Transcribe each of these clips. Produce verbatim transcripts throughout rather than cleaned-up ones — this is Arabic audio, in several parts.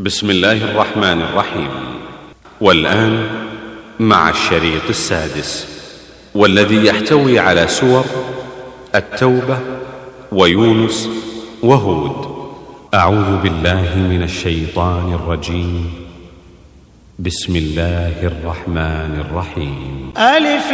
بسم الله الرحمن الرحيم. والآن مع الشريط السادس، والذي يحتوي على سور التوبة ويونس وهود. أعوذ بالله من الشيطان الرجيم. بسم الله الرحمن الرحيم. ألف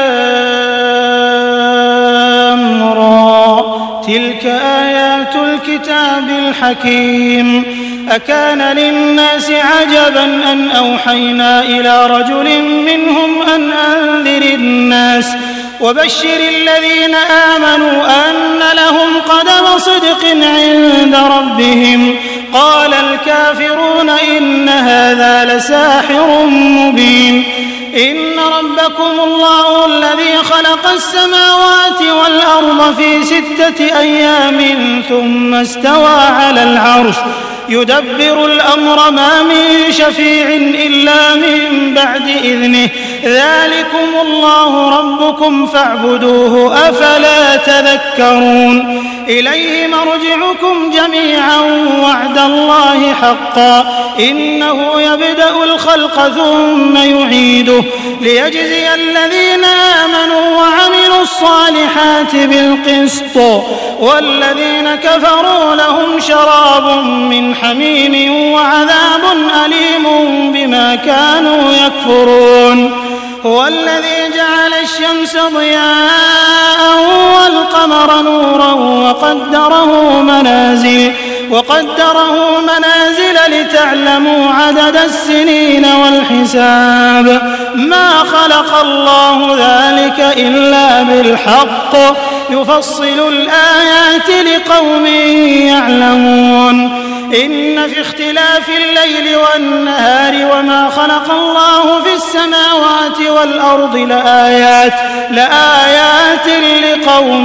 لام را، تلك آيات الكتاب الحكيم. أكان للناس عجبا أن أوحينا إلى رجل منهم أن أنذر الناس وبشر الذين آمنوا أن لهم قدم صدق عند ربهم. قال الكافرون إن هذا لساحر مبين. إن ربكم الله الذي خلق السماوات والأرض في ستة أيام ثم استوى على العرش يدبر الأمر ما من شفيع إلا من بعد إذنه. ذلكم الله ربكم فاعبدوه أفلا تذكرون. إليه مرجعكم جميعا وعد الله حقا إنه يبدأ الخلق ثم يعيده ليجزي الذين آمنوا وعملوا الصالحات بالقسط والذين كفروا لهم شراب من حميم وعذاب أليم بما كانوا يكفرون. هو الذي جعل الشمس ضياء والقمر نورا وقدره منازل وقدره منازل لتعلموا عدد السنين والحساب. ما خلق الله ذلك إلا بالحق يفصل الآيات لقوم يعلمون. إن في اختلاف الليل والنهار وما خلق الله في السماوات والأرض لآيات لآيات لقوم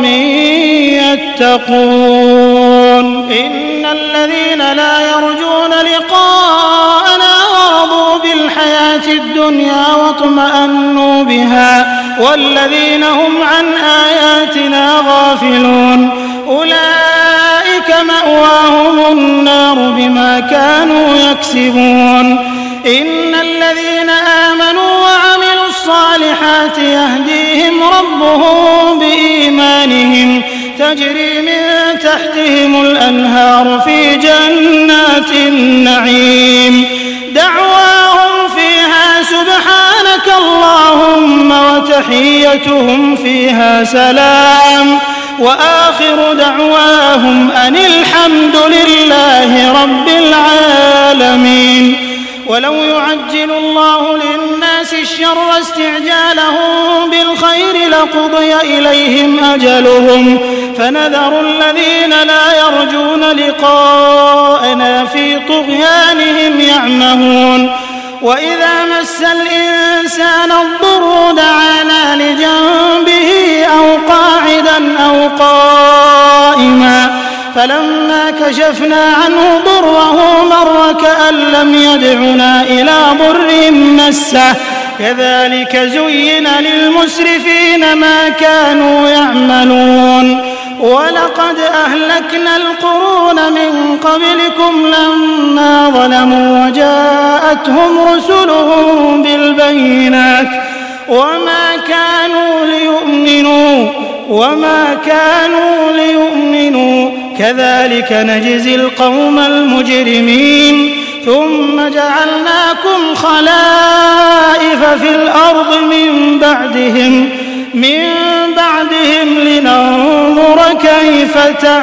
يتقون. إن الذين لا يرجون لقاءنا ورضوا بالحياة الدنيا واطمأنوا بها والذين هم عن آياتنا غافلون أولئك مأواهم النار بما كانوا يكسبون. إن الذين آمنوا وعملوا الصالحات يهديهم ربهم بإيمانهم تجري من تحتهم الأنهار في جنات النعيم. دعواهم فيها سبحانك اللهم وتحيتهم فيها سلام وآخر دعواهم أن الحمد لله رب العالمين. ولو يعجل الله للناس الشر استعجالهم بالخير لقضي إليهم أجلهم فنذر الذين لا يرجون لقاءنا في طغيانهم يعمهون. وإذا مس الإنسان الضر دعانا لجنبه أو قاعدا أو قائما فلما كشفنا عنه ضره مر كأن لم يدعنا إلى ضر مسه. كذلك زين للمسرفين ما كانوا يعملون. ولقد أهلكنا القرون من قبلكم لما ظلموا وجاءتهم رسلهم بالبينات وما كانوا ليؤمنوا وما كانوا ليؤمنوا كذلك نجزي القوم المجرمين. ثم جعلناكم خلائف في الأرض من بعدهم من بعدهم لننظر كيف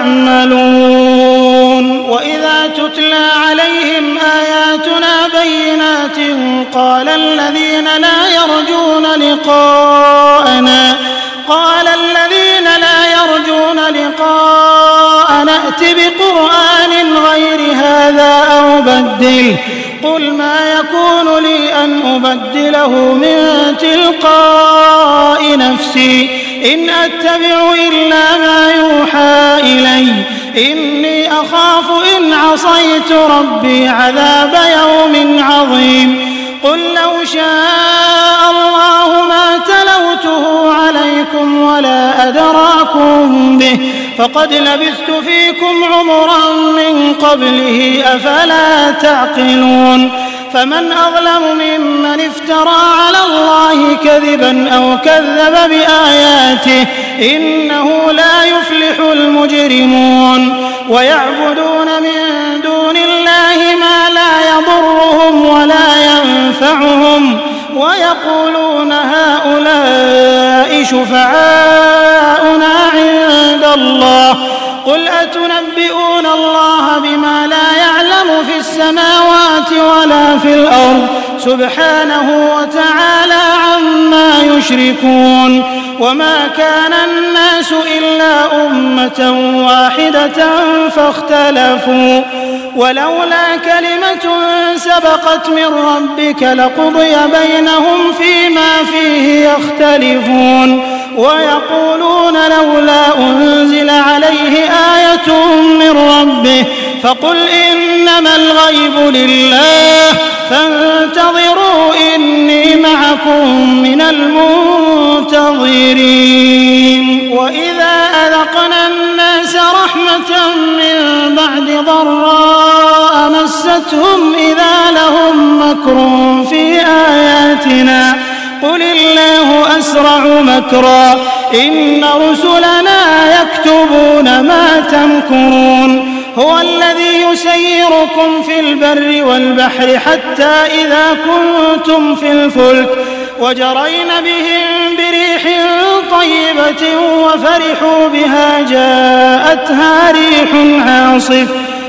تعملون. وإذا تتلى عليهم آياتنا بينات قال الذين لا يرجون لقاءنا قال الذين لا يرجون لقاءنا ائت بقرآن غير هذا أو بدله قل ما يكون لي أن أبدله من تلقاء نفسي إن أتبع إلا ما يوحى إلي إني أخاف إن عصيت ربي عذاب يوم عظيم. قل لو شاء الله ما تلوته عليكم ولا أدراكم به فقد لبثت فيكم عمرا من قبله أفلا تعقلون فمن أظلم ممن افترى على الله كذبا أو كذب بآياته إنه لا يفلح المجرمون ويعبدون من دون الله ما لا يضرهم ولا ينفعهم ويقولون هؤلاء شفعاؤنا عند الله قل أتنبئون الله بما لا يعلم في السماوات ولا في الأرض سبحانه وتعالى عما يشركون وما كان الناس إلا أمة واحدة فاختلفوا ولولا كلمة سبقت من ربك لقضي بينهم فيما فيه يختلفون ويقولون لولا أنزل عليه آية من ربه فقل إنما الغيب لله فانتظروا إني معكم من المنتظرين وإذا أذقنا الناس رحمة من بعد ضراء مستهم إذا لهم مكر في آياتنا قل الله أسرع مكرا إن رسلنا يكتبون ما تمكرون هو الذي يسيركم في البر والبحر حتى إذا كنتم في الفلك وجرين بهم بريح طيبة وفرحوا بها جاءتها ريح عاصف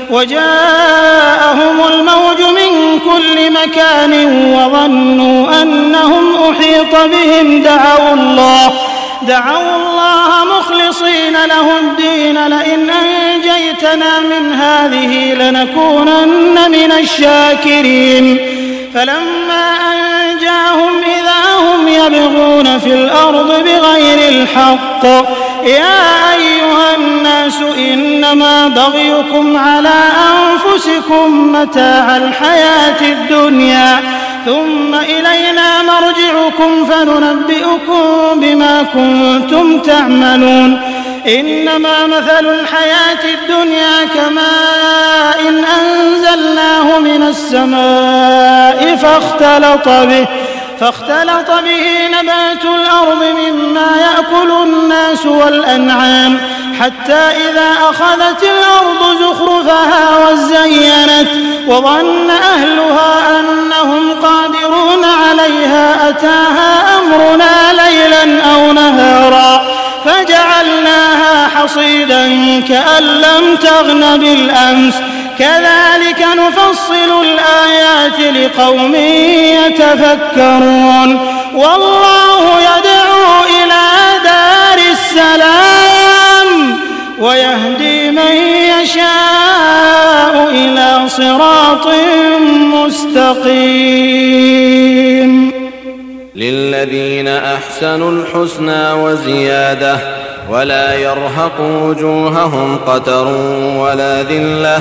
وجاءهم الموج من كل مكان وظنوا أنهم أحيط بهم دعوا الله دعوا الله مخلصين له الدين لئن أنجيتنا من هذه لنكونن من الشاكرين فلما أنجاهم إذا هم يبغون في الأرض بغير الحق يا أيها الناس إنما بغيكم على أنفسكم متاع الحياة الدنيا ثم إلينا مرجعكم فننبئكم بما كنتم تعملون إنما مثل الحياة الدنيا كماء إن أنزلناه من السماء فاختلط به فاختلط به نبات الأرض مما يأكل الناس والأنعام حتى إذا أخذت الأرض زخرفها وزينت وظن أهلها أنهم قادرون عليها أتاها أمرنا ليلا أو نهارا فجعلناها حصيدا كأن لم تغن بالأمس كذلك نفصل الآيات لقوم يتفكرون والله يدعو إلى دار السلام ويهدي من يشاء إلى صراط مستقيم للذين أحسنوا الحسنى وزيادة ولا يرهق وجوههم قتر ولا ذلة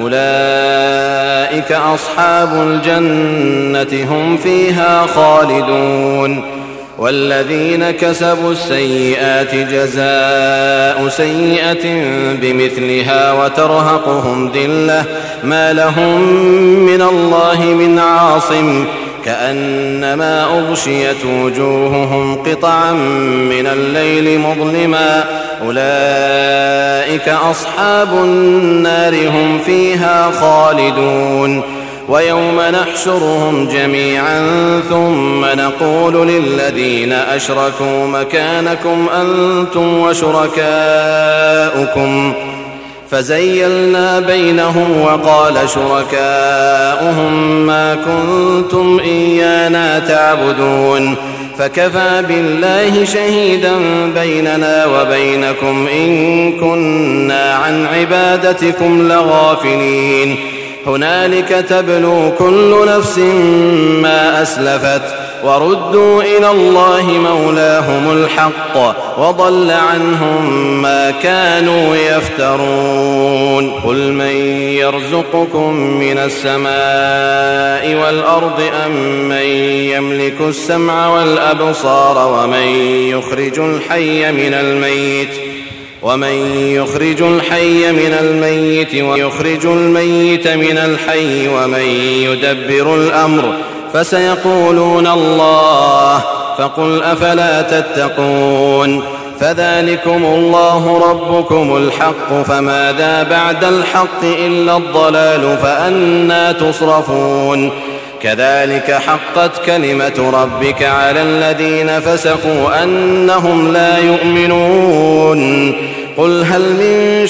أولئك أصحاب الجنة هم فيها خالدون والذين كسبوا السيئات جزاء سيئة بمثلها وترهقهم ذلة ما لهم من الله من عاصم كأنما أغشيت وجوههم قطعا من الليل مظلما أولئك أصحاب النار هم فيها خالدون ويوم نحشرهم جميعا ثم نقول للذين أشركوا مكانكم أنتم وشركاؤكم فزيلنا بينهم وقال شركاؤهم ما كنتم إيانا تعبدون فكفى بالله شهيدا بيننا وبينكم إن كنا عن عبادتكم لغافلين هنالك تبلو كل نفس ما أسلفت وردوا إلى الله مولاهم الحق وضل عنهم ما كانوا يفترون قل من يرزقكم من السماء والأرض أم من يملك السمع والأبصار ومن يخرج الحي من الميت ومن يخرج الحي من الميت ويخرج الميت من الحي ومن يدبر الأمر فسيقولون الله فقل أفلا تتقون فذلكم الله ربكم الحق فماذا بعد الحق إلا الضلال فأنى تصرفون كذلك حقت كلمة ربك على الذين فسقوا أنهم لا يؤمنون قل هل من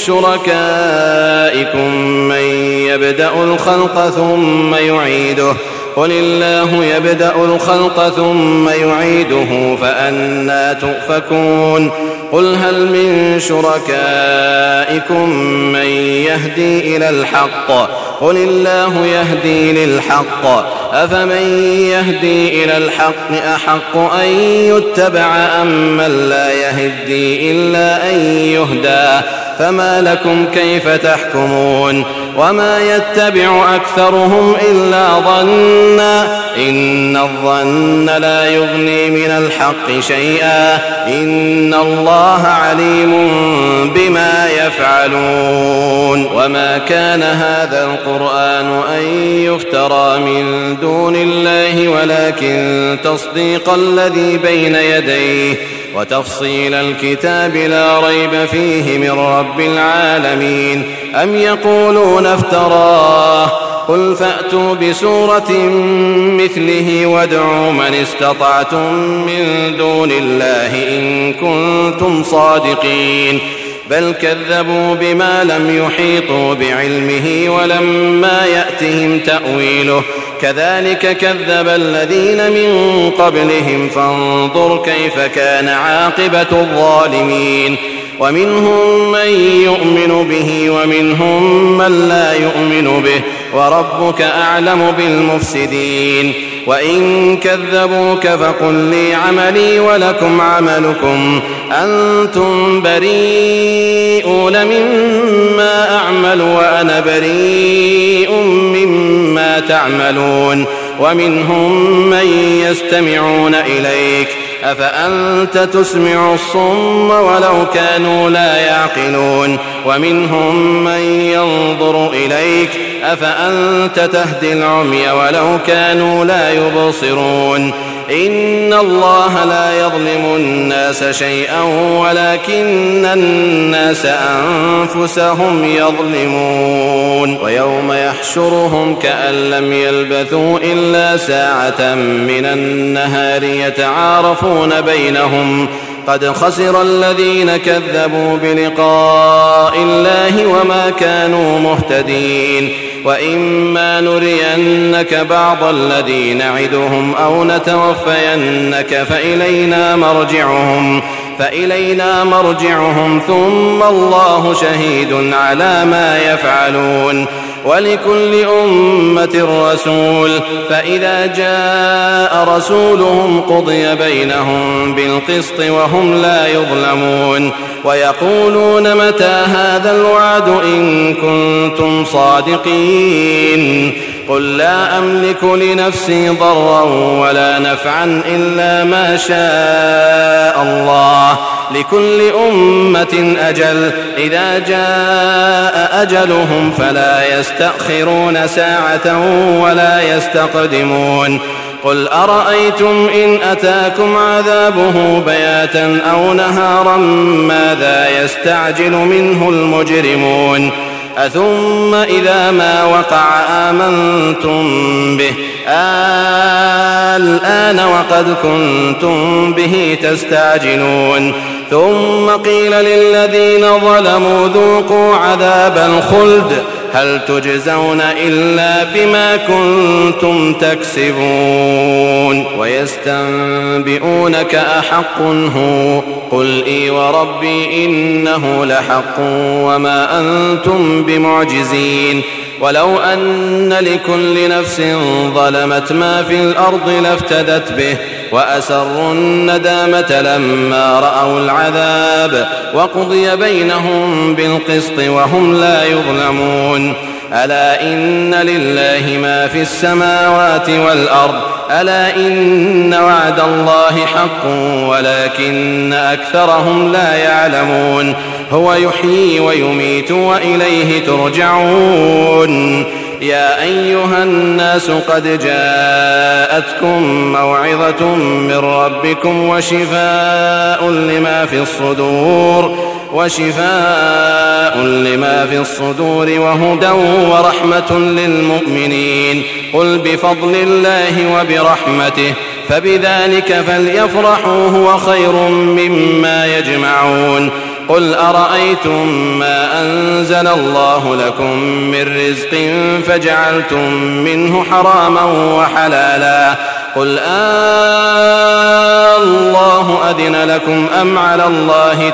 شركائكم من يبدأ الخلق ثم يعيده قل الله يبدأ الخلق ثم يعيده فأنى تؤفكون قل هل من شركائكم من يهدي إلى الحق قل الله يهدي للحق أفمن يهدي إلى الحق أحق أن يتبع أم من لا يهدي إلا أن يهدى فما لكم كيف تحكمون وما يتبع أكثرهم إلا ظنا إن الظن لا يغني من الحق شيئا إن الله عليم بما يفعلون وما كان هذا القرآن أن يفترى من دون الله ولكن تصديق الذي بين يديه وتفصيل الكتاب لا ريب فيه من رب العالمين أم يقولون افتراه قل فأتوا بسورة مثله وادعوا من استطعتم من دون الله إن كنتم صادقين بل كذبوا بما لم يحيطوا بعلمه ولما يأتهم تأويله كذلك كذب الذين من قبلهم فانظر كيف كان عاقبة الظالمين ومنهم من يؤمن به ومنهم من لا يؤمن به وربك أعلم بالمفسدين وإن كذبوك فقل لي عملي ولكم عملكم أنتم بريئون مما أعمل وأنا بريء مما تعملون ومنهم من يستمعون إليك أفأنت تسمع الصم ولو كانوا لا يعقلون ومنهم من ينظر إليك أفأنت تهدي العمي ولو كانوا لا يبصرون إن الله لا يظلم الناس شيئا ولكن الناس أنفسهم يظلمون ويوم يحشرهم كأن لم يلبثوا إلا ساعة من النهار يتعارفون بينهم قد خسر الذين كذبوا بلقاء الله وما كانوا مهتدين وإما نرينك بعض الذي نعدهم أو نتوفينك فإلينا مرجعهم فإلينا مرجعهم ثم الله شهيد على ما يفعلون ولكل أمة رسول فإذا جاء رسولهم قضي بينهم بالقسط وهم لا يظلمون ويقولون متى هذا الوعد إن كنتم صادقين قل لا أملك لنفسي ضرا ولا نفعا إلا ما شاء الله لكل أمة أجل إذا جاء أجلهم فلا يستأخرون ساعة ولا يستقدمون قل أرأيتم إن أتاكم عذابه بياتا أو نهارا ماذا يستعجل منه المجرمون أثم إذا ما وقع آمنتم به الآن وقد كنتم به تستعجلون ثم قيل للذين ظلموا ذوقوا عذاب الخلد هل تجزون إلا بما كنتم تكسبون ويستنبئونك أحق هو قل إي وربي إنه لحق وما أنتم بمعجزين ولو أن لكل نفس ظلمت ما في الأرض لافتدت به وأسروا الندامة لما رأوا العذاب وقضي بينهم بالقسط وهم لا يظلمون ألا إن لله ما في السماوات والأرض ألا إن وعد الله حق ولكن أكثرهم لا يعلمون هو يحيي ويميت وإليه ترجعون يا أيها الناس قد جاءتكم موعظة من ربكم وشفاء لما في الصدور وشفاء لما في الصدور وهدى ورحمة للمؤمنين قل بفضل الله وبرحمته فبذلك فليفرحوا هو خير مما يجمعون قل أرأيتم ما أنزل الله لكم من رزق فجعلتم منه حراما وحلالا قل آه الله أذن لكم أم على الله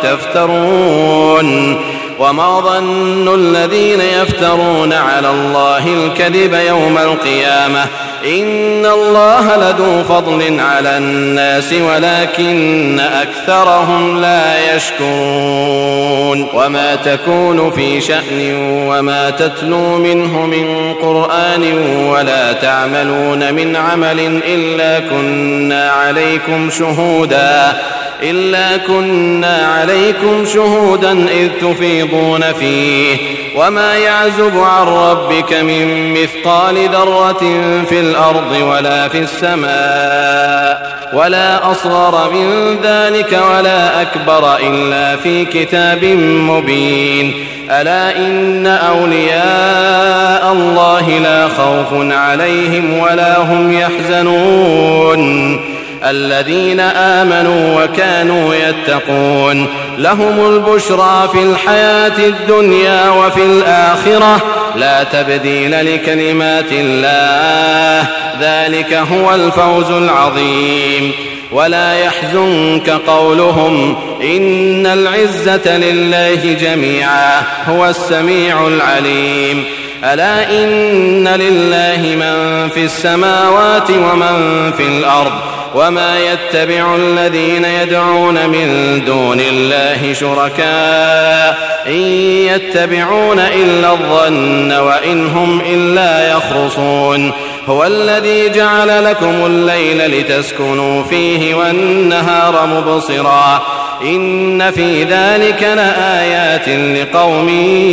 تفترون وما ظن الذين يفترون على الله الكذب يوم القيامة إن الله لذو فضل على الناس ولكن أكثرهم لا يشكرون وما تكون في شأن وما تتلو منه من قرآن ولا تعملون من عمل إلا كنا عليكم شهودا إلا كنا عليكم شهودا إذ تفيضون فيه وما يعزب عن ربك من مثقال ذرة في الأرض ولا في السماء ولا أصغر من ذلك ولا أكبر إلا في كتاب مبين ألا إن أولياء الله لا خوف عليهم ولا هم يحزنون الذين آمنوا وكانوا يتقون لهم البشرى في الحياة الدنيا وفي الآخرة لا تبديل لكلمات الله ذلك هو الفوز العظيم ولا يحزنك قولهم إن العزة لله جميعا هو السميع العليم ألا إن لله من في السماوات ومن في الأرض وما يتبع الذين يدعون من دون الله شركاء إن يتبعون إلا الظن وإن هم إلا يخرصون هو الذي جعل لكم الليل لتسكنوا فيه والنهار مبصرا إن في ذلك لآيات لقوم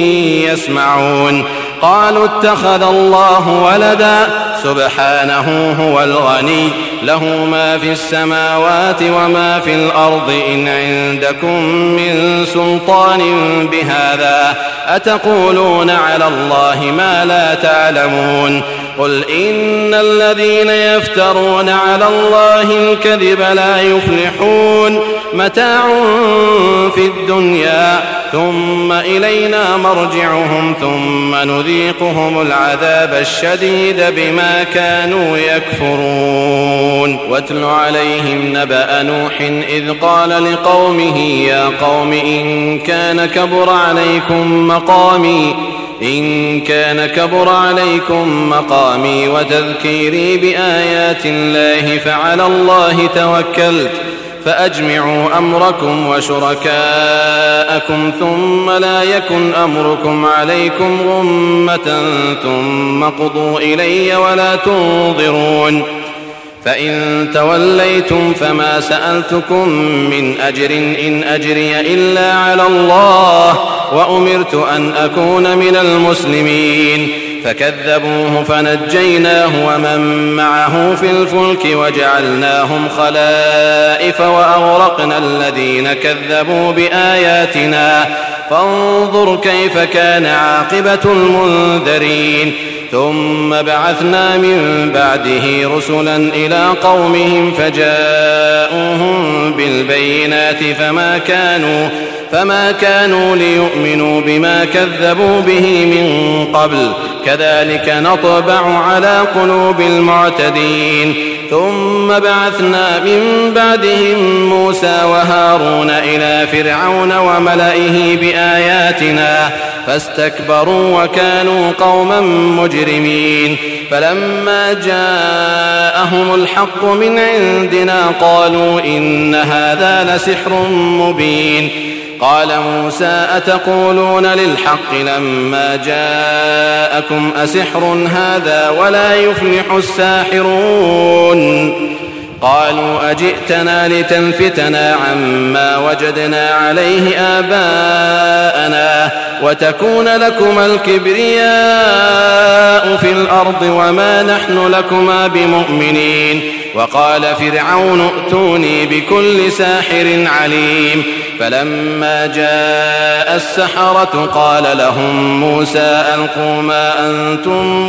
يسمعون قالوا اتخذ الله ولدا سبحانه هو الغني له ما في السماوات وما في الأرض إن عندكم من سلطان بهذا أتقولون على الله ما لا تعلمون قل إن الذين يفترون على الله الكذب لا يفلحون متاع في الدنيا ثم إلينا مرجعهم ثم نذيقهم العذاب الشديد بما كانوا يكفرون واتل عليهم نبأ نوح إذ قال لقومه يا قوم إن كان كبر عليكم مقامي إن كان كبر عليكم مقامي وتذكيري بآيات الله فعلى الله توكلت فأجمعوا أمركم وشركاءكم ثم لا يكن أمركم عليكم غمة ثم قضوا إلي ولا تنظرون فإن توليتم فما سألتكم من أجر إن أجري إلا على الله وأمرت أن أكون من المسلمين فكذبوه فنجيناه ومن معه في الفلك وجعلناهم خلائف وأغرقنا الذين كذبوا بآياتنا فانظر كيف كان عاقبة المنذرين ثم بعثنا من بعده رسلا إلى قومهم فجاءوهم بالبينات فما كانوا فما كانوا ليؤمنوا بما كذبوا به من قبل كذلك نطبع على قلوب المعتدين ثم بعثنا من بعدهم موسى وهارون إلى فرعون وملئه بآياتنا فاستكبروا وكانوا قوما مجرمين فلما جاءهم الحق من عندنا قالوا إن هذا لسحر مبين قال موسى أتقولون للحق لما جاءكم أسحر هذا ولا يفلح الساحرون قالوا أجئتنا لتلفتنا عما وجدنا عليه آباءنا وتكون لكما الكبرياء في الأرض وما نحن لكما بمؤمنين وقال فرعون ائتوني بكل ساحر عليم فلما جاء السحرة قال لهم موسى ألقوا ما أنتم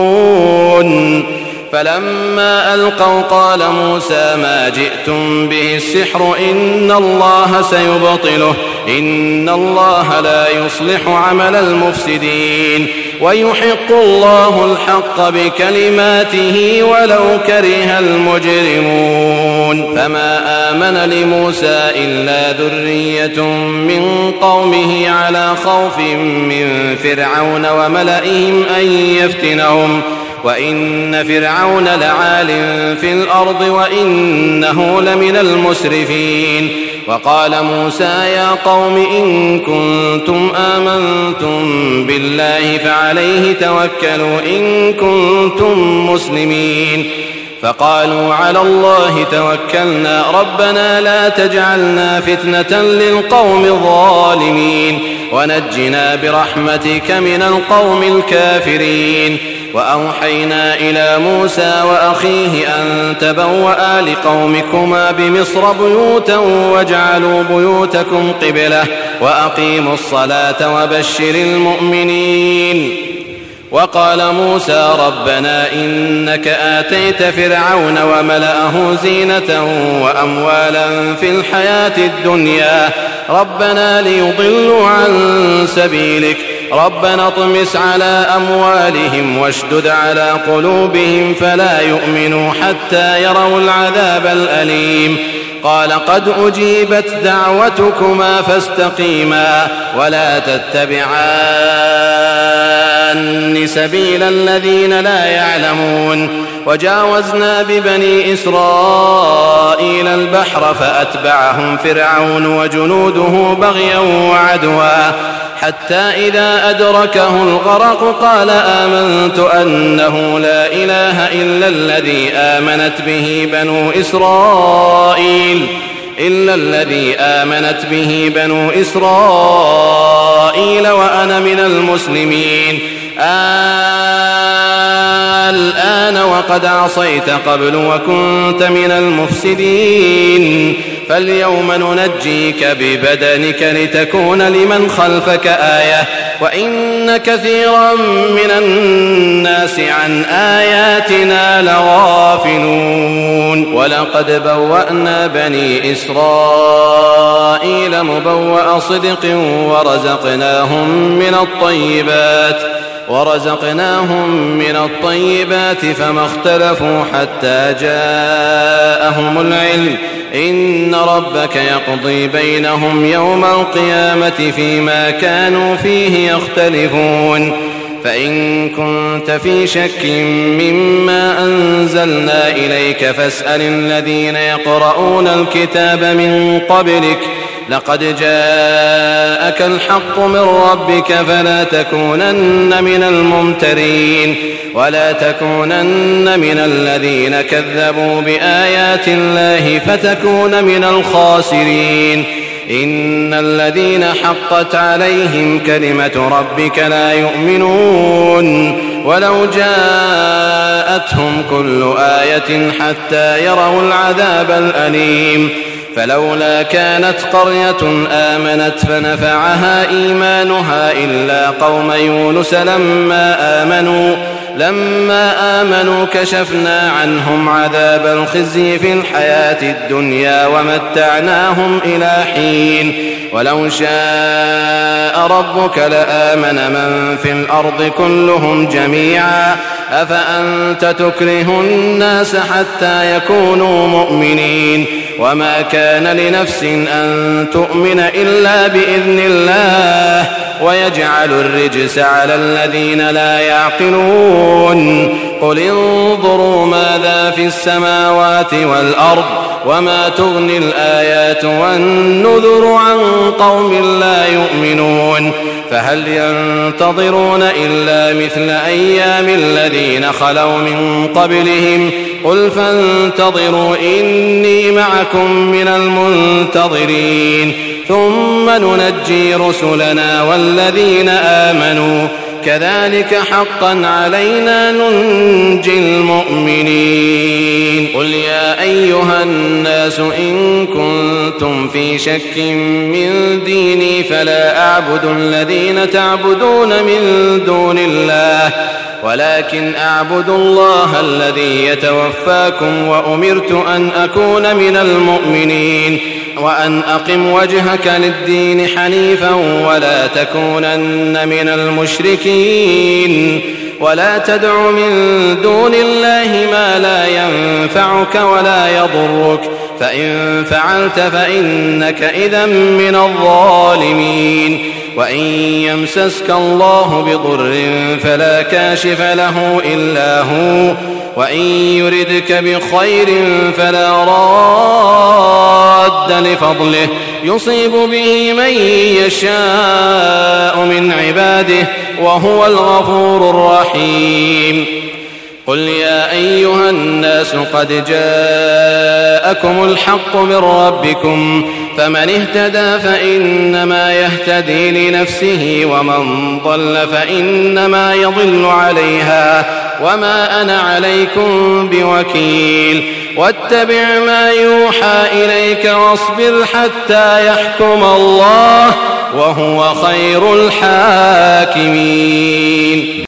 ملقون فلما ألقوا قال موسى ما جئتم به السحر إن الله سيبطله إن الله لا يصلح عمل المفسدين ويحق الله الحق بكلماته ولو كره المجرمون فما آمن لموسى إلا ذرية من قومه على خوف من فرعون وملئهم أن يفتنهم وإن فرعون لعال في الأرض وإنه لمن المسرفين وقال موسى يا قوم إن كنتم آمنتم بالله فعليه توكلوا إن كنتم مسلمين فقالوا على الله توكلنا ربنا لا تجعلنا فتنة للقوم الظالمين ونجنا برحمتك من القوم الكافرين وأوحينا إلى موسى وأخيه أن تبوأ لقومكما بمصر بيوتا واجعلوا بيوتكم قبلة وأقيموا الصلاة وبشر المؤمنين وقال موسى ربنا إنك آتيت فرعون وملأه زينة وأموالا في الحياة الدنيا ربنا ليضلوا عن سبيلك ربنا اطمس على أموالهم واشدد على قلوبهم فلا يؤمنوا حتى يروا العذاب الأليم قال قد أجيبت دعوتكما فاستقيما ولا تتبعان سبيل الذين لا يعلمون وجاوزنا ببني إسرائيل البحر فأتبعهم فرعون وجنوده بغيا وعدوا حتى إذا أدركه الغرق قال آمنت أنه لا إله إلا الذي آمنت به بنو إسرائيل إلا الذي آمنت به بنو إسرائيل وأنا من المسلمين الآن وقد عصيت قبل وكنت من المفسدين فاليوم ننجيك ببدنك لتكون لمن خلفك آية وإن كثيرا من الناس عن آياتنا لغافلون ولقد بوأنا بني إسرائيل مبوأ صدق ورزقناهم من الطيبات ورزقناهم من الطيبات فما اختلفوا حتى جاءهم العلم إن ربك يقضي بينهم يوم القيامة فيما كانوا فيه يختلفون فإن كنت في شك مما أنزلنا إليك فاسأل الذين يقرؤون الكتاب من قبلك لقد جاءك الحق من ربك فلا تكونن من الممترين ولا تكونن من الذين كذبوا بآيات الله فتكون من الخاسرين إن الذين حقت عليهم كلمة ربك لا يؤمنون ولو جاءتهم كل آية حتى يروا العذاب الأليم فلولا كانت قرية آمنت فنفعها إيمانها إلا قوم يونس لما آمنوا لما آمنوا كشفنا عنهم عذاب الخزي في الحياة الدنيا ومتعناهم إلى حين ولو شاء ربك لآمن من في الأرض كلهم جميعا أفأنت تكره الناس حتى يكونوا مؤمنين وما كان لنفس أن تؤمن إلا بإذن الله ويجعل الرجس على الذين لا يعقلون قل انظروا ماذا في السماوات والأرض وما تغني الآيات والنذر عن قوم لا يؤمنون فهل ينتظرون إلا مثل أيام الذين خلوا من قبلهم قل فانتظروا إني معكم من المنتظرين ثم ننجي رسلنا والذين آمنوا كذلك حقا علينا ننجي المؤمنين قل يا أيها الناس إن كنتم في شك من ديني فلا أعبد الذين تعبدون من دون الله ولكن أعبد الله الذي يتوفاكم وأمرت أن أكون من المؤمنين وأن أقم وجهك للدين حنيفا ولا تكونن من المشركين ولا تدع من دون الله ما لا ينفعك ولا يضرك فإن فعلت فإنك إذا من الظالمين وإن يمسسك الله بضر فلا كاشف له إلا هو وإن يردك بخير فلا راد لفضله يصيب به من يشاء من عباده وهو الغفور الرحيم قل يا أيها الناس قد جاءكم الحق من ربكم فمن اهتدى فإنما يهتدي لنفسه ومن ضل فإنما يضل عليها وما أنا عليكم بوكيل واتبع ما يوحى إليك واصبر حتى يحكم الله وهو خير الحاكمين